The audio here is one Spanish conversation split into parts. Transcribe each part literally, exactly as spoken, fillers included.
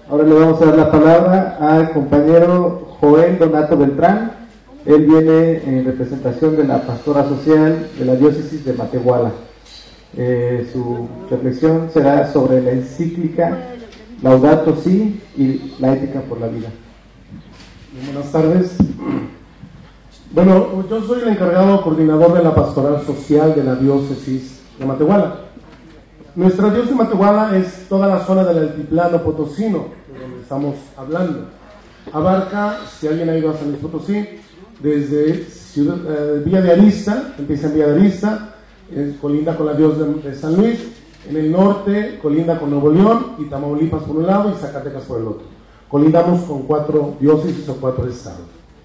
Ahora le vamos a dar la palabra al compañero Joel Donato Beltrán. Él viene en representación de la pastora social de la diócesis de Matehuala. Eh, su reflexión será sobre la encíclica Laudato Si y la ética por la vida. Buenas tardes. Bueno, yo soy el encargado coordinador de la pastoral social de la diócesis de Matehuala. Nuestra diócesis de Matehuala es toda la zona del altiplano potosino, de donde estamos hablando. Abarca, si alguien ha ido a San Luis Potosí, desde Ciudad, eh, Villa de Arista, empieza en Villa de Arista, eh, colinda con la diócesis de, de San Luis, en el norte colinda con Nuevo León y Tamaulipas por un lado y Zacatecas por el otro. Colindamos con cuatro diócesis o cuatro estados.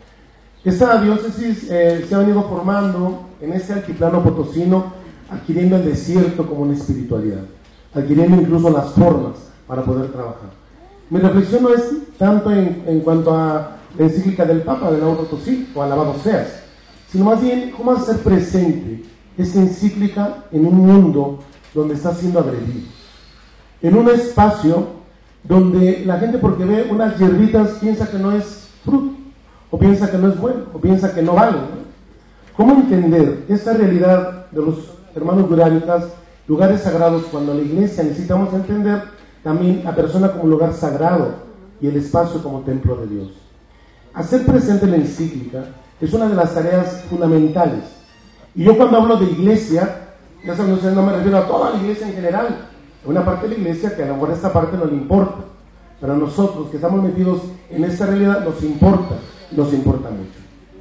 Esta diócesis eh, se ha venido formando en este altiplano potosino, adquiriendo el desierto como una espiritualidad, adquiriendo incluso las formas para poder trabajar. Mi reflexión no es tanto en, en cuanto a la encíclica del Papa de Laudato Si o alabado seas, sino más bien cómo hacer presente esta encíclica en un mundo donde está siendo agredido, en un espacio donde la gente, porque ve unas hierbitas, piensa que no es fruto, o piensa que no es bueno, o piensa que no vale, ¿no? ¿Cómo entender esta realidad de los hermanos guránicas, lugares sagrados, cuando la iglesia necesitamos entender también la persona como lugar sagrado y el espacio como templo de Dios? Hacer presente la encíclica es una de las tareas fundamentales. Y yo cuando hablo de iglesia, ya saben ustedes, no me refiero a toda la iglesia en general, a una parte de la iglesia que a lo mejor esta parte no le importa, pero a nosotros que estamos metidos en esta realidad nos importa, nos importa mucho.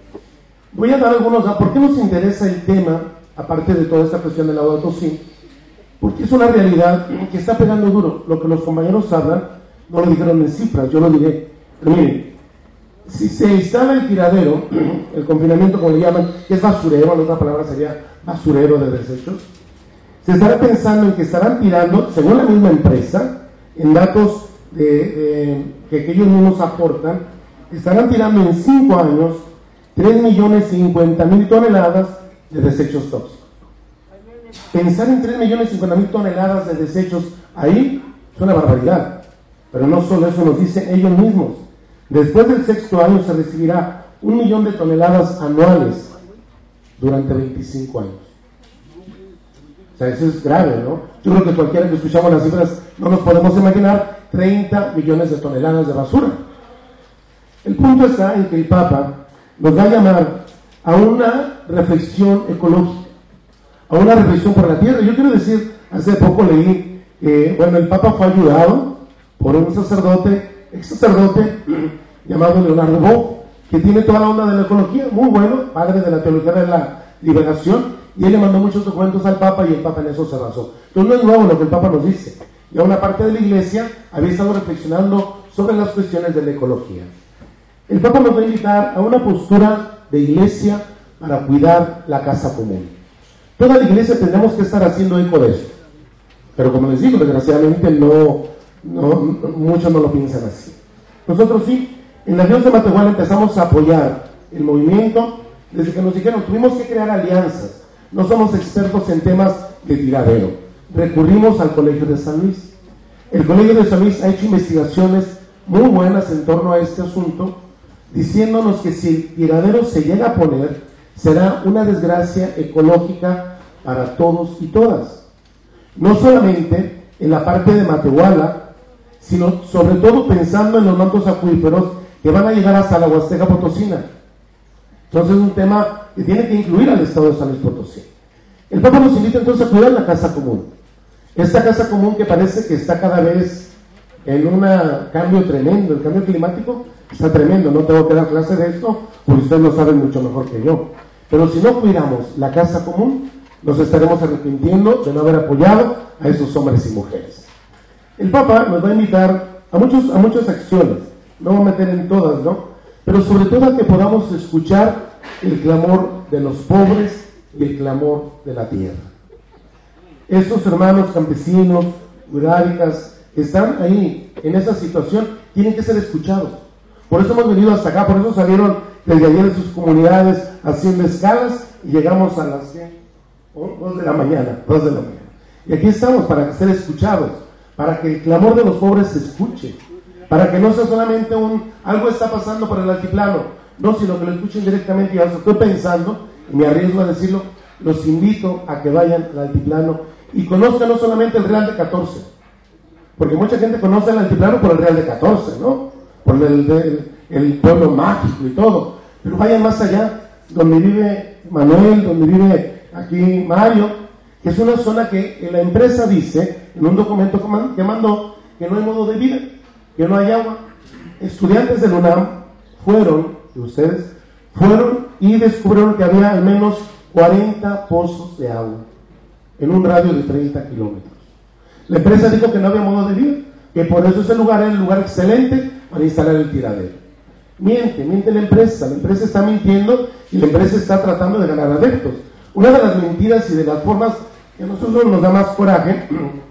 Voy a dar algunos, ¿por qué nos interesa el tema? Aparte de toda esta cuestión del Laudato Si, porque es una realidad que está pegando duro. Lo que los compañeros hablan, no lo dijeron en cifras, yo lo diré. Pero miren, si se instala el tiradero, el confinamiento como le llaman, que es basurero, la otra palabra sería basurero de desechos, se estará pensando en que estarán tirando, según la misma empresa, en datos de, de, que, que ellos mismos aportan, estarán tirando en cinco años tres millones cincuenta mil toneladas de desechos tóxicos. Pensar en tres millones cincuenta mil toneladas de desechos ahí es una barbaridad, pero no solo eso, nos dicen ellos mismos. Después del sexto año se recibirá un millón de toneladas anuales durante veinticinco años. O sea, eso es grave, ¿no? Yo creo que cualquiera que escuchamos las cifras no nos podemos imaginar treinta millones de toneladas de basura. El punto está en que el Papa nos va a llamar a una reflexión ecológica, a una reflexión por la tierra. Yo quiero decir, hace poco leí, eh, bueno, el Papa fue ayudado por un sacerdote, ex sacerdote, llamado Leonardo Bo, que tiene toda la onda de la ecología, muy bueno, padre de la teología de la liberación, y él le mandó muchos documentos al Papa y el Papa en eso se basó. Entonces no es nuevo lo que el Papa nos dice. Ya una parte de la iglesia había estado reflexionando sobre las cuestiones de la ecología. El Papa nos va a invitar a una postura de iglesia para cuidar la casa común. Toda la iglesia tendremos que estar haciendo eco de eso, pero como les digo, desgraciadamente no, no, no muchos no lo piensan así. Nosotros sí, en la diócesis de Matehuala empezamos a apoyar el movimiento desde que nos dijeron tuvimos que crear alianzas. No somos expertos en temas de tiradero. Recurrimos al Colegio de San Luis. El Colegio de San Luis ha hecho investigaciones muy buenas en torno a este asunto, diciéndonos que si el tiradero se llega a poner, será una desgracia ecológica para todos y todas. No solamente en la parte de Matehuala, sino sobre todo pensando en los mantos acuíferos que van a llegar hasta la Huasteca Potosina. Entonces es un tema que tiene que incluir al estado de San Luis Potosí. El Papa nos invita entonces a cuidar la casa común. Esta casa común que parece que está cada vez en un cambio tremendo, el cambio climático está tremendo, no tengo que dar clase de esto, porque ustedes lo saben mucho mejor que yo. Pero si no cuidamos la casa común, nos estaremos arrepintiendo de no haber apoyado a esos hombres y mujeres. El Papa nos va a invitar a, muchos, a muchas acciones, no voy a meter en todas, ¿no? Pero sobre todo a que podamos escuchar el clamor de los pobres y el clamor de la tierra. Estos hermanos campesinos, guráricas, que están ahí en esa situación, tienen que ser escuchados. Por eso hemos venido hasta acá, por eso salieron desde ayer de sus comunidades haciendo escalas y llegamos a las dos de la mañana, dos de la mañana. Y aquí estamos para ser escuchados, para que el clamor de los pobres se escuche, para que no sea solamente un, algo está pasando por el altiplano, no, sino que lo escuchen directamente. Y ahora estoy pensando, y me arriesgo a decirlo, los invito a que vayan al altiplano y conozcan no solamente el Real de catorce, porque mucha gente conoce el altiplano por el Real de catorce, ¿no? Por el, el, el pueblo mágico y todo, pero vayan más allá, donde vive Manuel, donde vive aquí Mario, que es una zona que la empresa dice, en un documento que mandó, que no hay modo de vida, que no hay agua. Estudiantes del UNAM fueron, y ustedes, fueron y descubrieron que había al menos cuarenta pozos de agua en un radio de treinta kilómetros. La empresa dijo que no había modo de vida, que por eso ese lugar era el lugar excelente para instalar el tiradero. Miente, miente la empresa, la empresa está mintiendo y la empresa está tratando de ganar adeptos. Una de las mentiras y de las formas que a nosotros nos da más coraje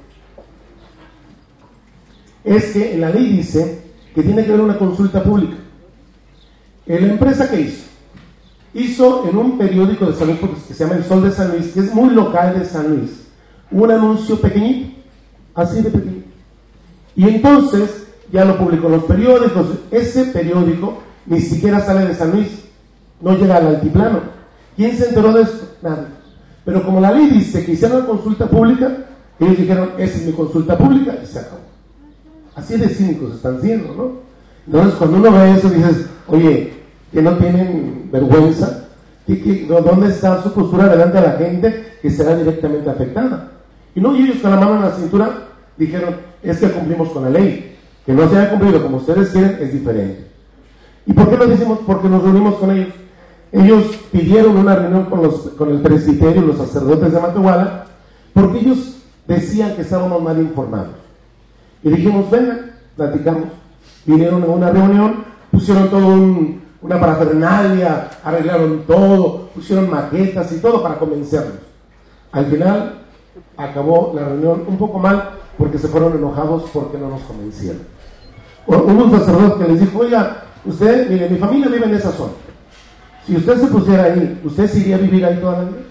es que la ley dice que tiene que haber una consulta pública. ¿La empresa qué hizo? Hizo en un periódico de San Luis, que se llama El Sol de San Luis, que es muy local de San Luis, un anuncio pequeñito, así de pequeño. Y entonces ya lo publicó en los periódicos. Ese periódico ni siquiera sale de San Luis, no llega al altiplano. ¿Quién se enteró de esto? Nadie. Pero como la ley dice que hicieron una consulta pública, ellos dijeron, esa es mi consulta pública, y se acabó. Así de cínicos están siendo, ¿no? Entonces cuando uno ve eso dices, oye, que no tienen vergüenza, que, que, ¿dónde está su postura delante de la gente que será directamente afectada? Y no, y ellos con la mano en la cintura dijeron, es que cumplimos con la ley, que no se haya cumplido como ustedes quieren es diferente. ¿Y por qué lo decimos? Porque nos reunimos con ellos. Ellos pidieron una reunión con, los, con el presbiterio, los sacerdotes de Matehuala, porque ellos decían que estábamos mal informados. Y dijimos, vengan, platicamos. Vinieron a una reunión, pusieron todo un, una parafernalia, arreglaron todo, pusieron maquetas y todo para convencernos. Al final acabó la reunión un poco mal porque se fueron enojados porque no nos convencieron. Hubo un sacerdote que les dijo, oiga, usted, mire, mi familia vive en esa zona. Si usted se pusiera ahí, ¿usted se iría a vivir ahí toda la vida?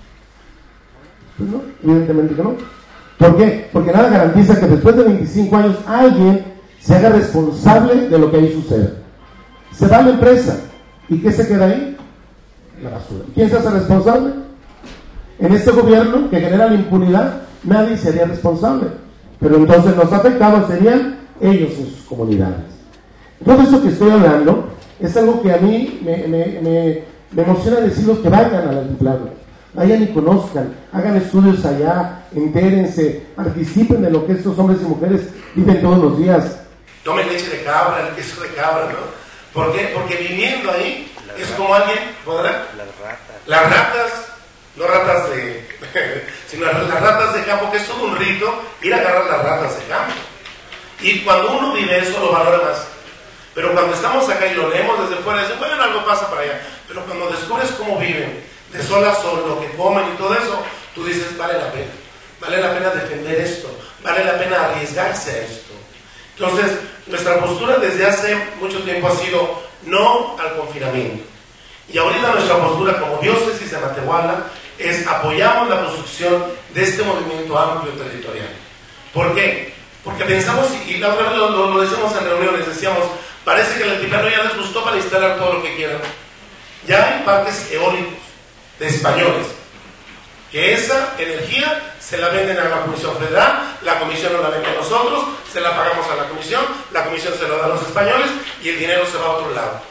Pues no, evidentemente que no. ¿Por qué? Porque nada garantiza que después de veinticinco años alguien se haga responsable de lo que ahí sucede. Se va a la empresa, ¿y qué se queda ahí? La basura. ¿Quién se hace responsable? En este gobierno que genera la impunidad, nadie sería responsable. Pero entonces los afectados serían ellos en sus comunidades. Todo eso que estoy hablando es algo que a mí me, me, me, me emociona decirles que vayan al altiplano, vayan y conozcan, hagan estudios allá, entérense, participen de lo que estos hombres y mujeres viven todos los días. Tomen leche de cabra, el queso de cabra, ¿no? ¿Por qué? Porque viviendo ahí las es ratas, como alguien podrá. Las ratas. Las ratas, no ratas de. sino las ratas de campo, que es todo un rito ir a agarrar las ratas de campo. Y cuando uno vive eso, lo valora más. Pero cuando estamos acá y lo leemos desde fuera, dicen, bueno, algo pasa para allá. Pero cuando descubres cómo viven, de sol a sol, lo que comen y todo eso, tú dices, vale la pena. Vale la pena defender esto. Vale la pena arriesgarse a esto. Entonces, nuestra postura desde hace mucho tiempo ha sido no al confinamiento. Y ahorita nuestra postura como diócesis de Matehuala es apoyamos la construcción de este movimiento amplio territorial. ¿Por qué? Porque pensamos, y la otra vez lo, lo, lo decíamos en reuniones, decíamos, parece que el altiplano ya les gustó para instalar todo lo que quieran. Ya hay parques eólicos de españoles, que esa energía se la venden a la Comisión Federal, la Comisión nos la vende a nosotros, se la pagamos a la Comisión, la Comisión se lo da a los españoles y el dinero se va a otro lado.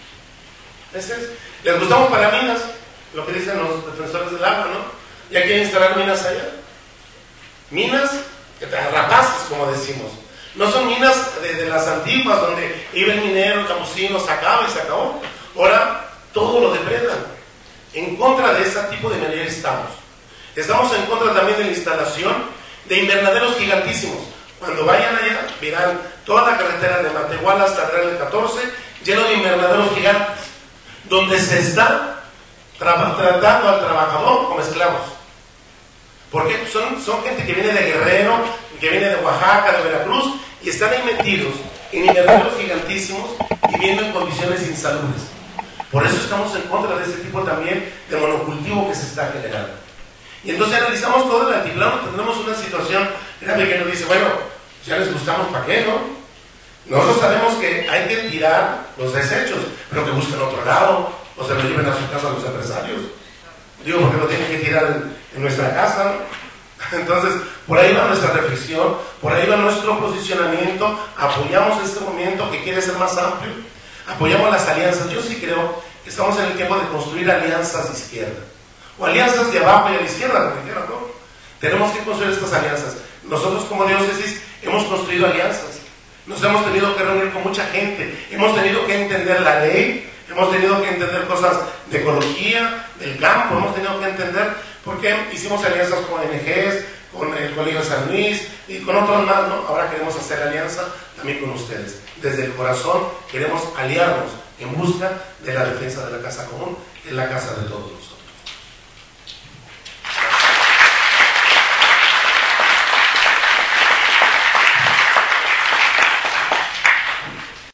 Ese es. Les gustamos para minas, lo que dicen los defensores del agua, ¿no? Ya quieren instalar minas allá. Minas rapaces, como decimos. No son minas de, de las antiguas, donde iba el minero, el campesino, sacaba y se acabó. Ahora todo lo depredan. En contra de ese tipo de minería estamos. Estamos en contra también de la instalación de invernaderos gigantísimos. Cuando vayan allá, verán toda la carretera de Matehuala hasta el Real catorce, lleno de invernaderos gigantes, donde se está tra- tratando al trabajador como esclavos. Porque son, son gente que viene de Guerrero, que viene de Oaxaca, de Veracruz, y están ahí metidos en invernaderos gigantísimos, viviendo en condiciones insalubres. Por eso estamos en contra de este tipo también de monocultivo que se está generando. Y entonces analizamos todo el altiplano, tendremos una situación grave que nos dice, bueno, ya les gustamos, ¿para qué, no? Nosotros sabemos que hay que tirar los desechos, pero que busquen otro lado, o se lo lleven a su casa los empresarios. Digo, porque lo tienen que tirar en, en nuestra casa, ¿no? Entonces, por ahí va nuestra reflexión, por ahí va nuestro posicionamiento. Apoyamos este movimiento que quiere ser más amplio, apoyamos las alianzas. Yo sí creo que estamos en el tiempo de construir alianzas de izquierda, o alianzas de abajo y a la izquierda, como dijeron, ¿no? Tenemos que construir estas alianzas. Nosotros como diócesis hemos construido alianzas, nos hemos tenido que reunir con mucha gente, hemos tenido que entender la ley, hemos tenido que entender cosas de ecología, del campo, hemos tenido que entender por qué hicimos alianzas con O N Ges, con el Colegio de San Luis y con otros más, ¿no? Ahora queremos hacer alianza también con ustedes. Desde el corazón queremos aliarnos en busca de la defensa de la casa común, que es la casa de todos nosotros.